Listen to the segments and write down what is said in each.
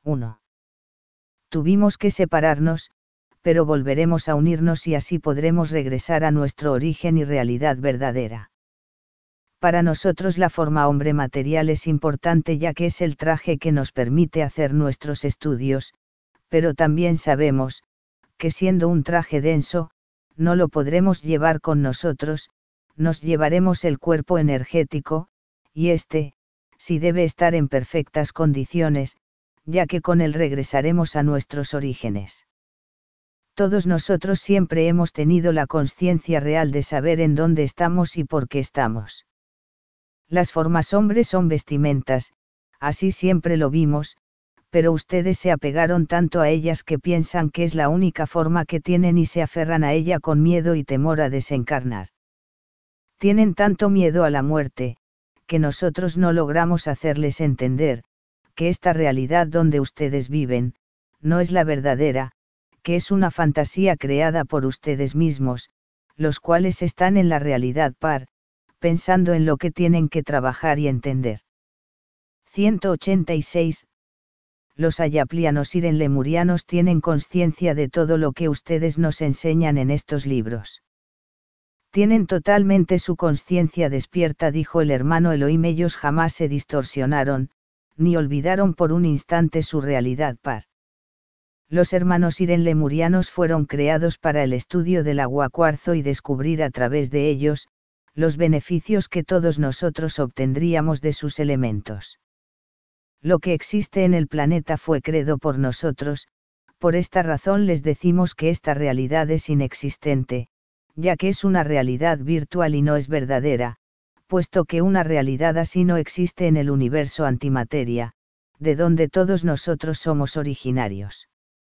1. Tuvimos que separarnos, pero volveremos a unirnos y así podremos regresar a nuestro origen y realidad verdadera. Para nosotros la forma hombre material es importante ya que es el traje que nos permite hacer nuestros estudios, pero también sabemos, que siendo un traje denso, no lo podremos llevar con nosotros, nos llevaremos el cuerpo energético, y sí debe estar en perfectas condiciones, ya que con él regresaremos a nuestros orígenes. Todos nosotros siempre hemos tenido la conciencia real de saber en dónde estamos y por qué estamos. Las formas hombres son vestimentas, así siempre lo vimos, pero ustedes se apegaron tanto a ellas que piensan que es la única forma que tienen y se aferran a ella con miedo y temor a desencarnar. Tienen tanto miedo a la muerte, que nosotros no logramos hacerles entender, que esta realidad donde ustedes viven, no es la verdadera, que es una fantasía creada por ustedes mismos, los cuales están en la realidad par, pensando en lo que tienen que trabajar y entender. 186. Los ayaplianos lemurianos tienen conciencia de todo lo que ustedes nos enseñan en estos libros. Tienen totalmente su conciencia despierta, dijo el hermano Elohim. Ellos jamás se distorsionaron, ni olvidaron por un instante su realidad par. Los hermanos lemurianos fueron creados para el estudio del agua cuarzo y descubrir a través de ellos, los beneficios que todos nosotros obtendríamos de sus elementos. Lo que existe en el planeta fue creado por nosotros, por esta razón les decimos que esta realidad es inexistente, ya que es una realidad virtual y no es verdadera, puesto que una realidad así no existe en el universo antimateria, de donde todos nosotros somos originarios.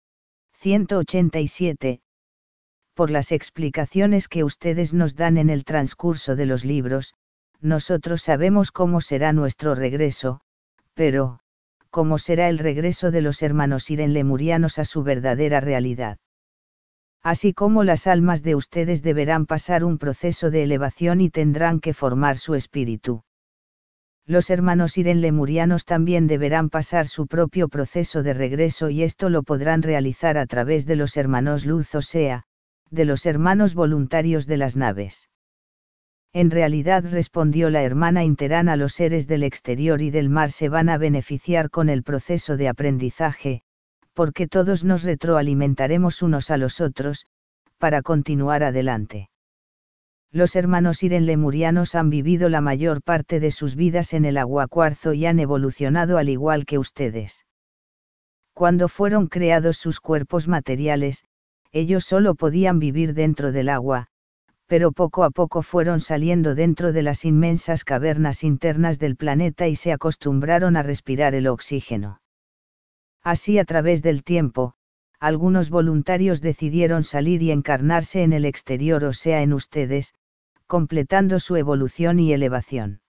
187. Por las explicaciones que ustedes nos dan en el transcurso de los libros, nosotros sabemos cómo será nuestro regreso, pero, ¿cómo será el regreso de los hermanos lemurianos a su verdadera realidad? Así como las almas de ustedes deberán pasar un proceso de elevación y tendrán que formar su espíritu. Los hermanos lemurianos también deberán pasar su propio proceso de regreso y esto lo podrán realizar a través de los hermanos luz, o sea, de los hermanos voluntarios de las naves. En realidad, respondió la hermana Interana, los seres del exterior y del mar se van a beneficiar con el proceso de aprendizaje, porque todos nos retroalimentaremos unos a los otros, para continuar adelante. Los hermanos lemurianos han vivido la mayor parte de sus vidas en el agua cuarzo y han evolucionado al igual que ustedes. Cuando fueron creados sus cuerpos materiales, ellos solo podían vivir dentro del agua, pero poco a poco fueron saliendo dentro de las inmensas cavernas internas del planeta y se acostumbraron a respirar el oxígeno. Así, a través del tiempo, algunos voluntarios decidieron salir y encarnarse en el exterior, o sea, en ustedes, completando su evolución y elevación.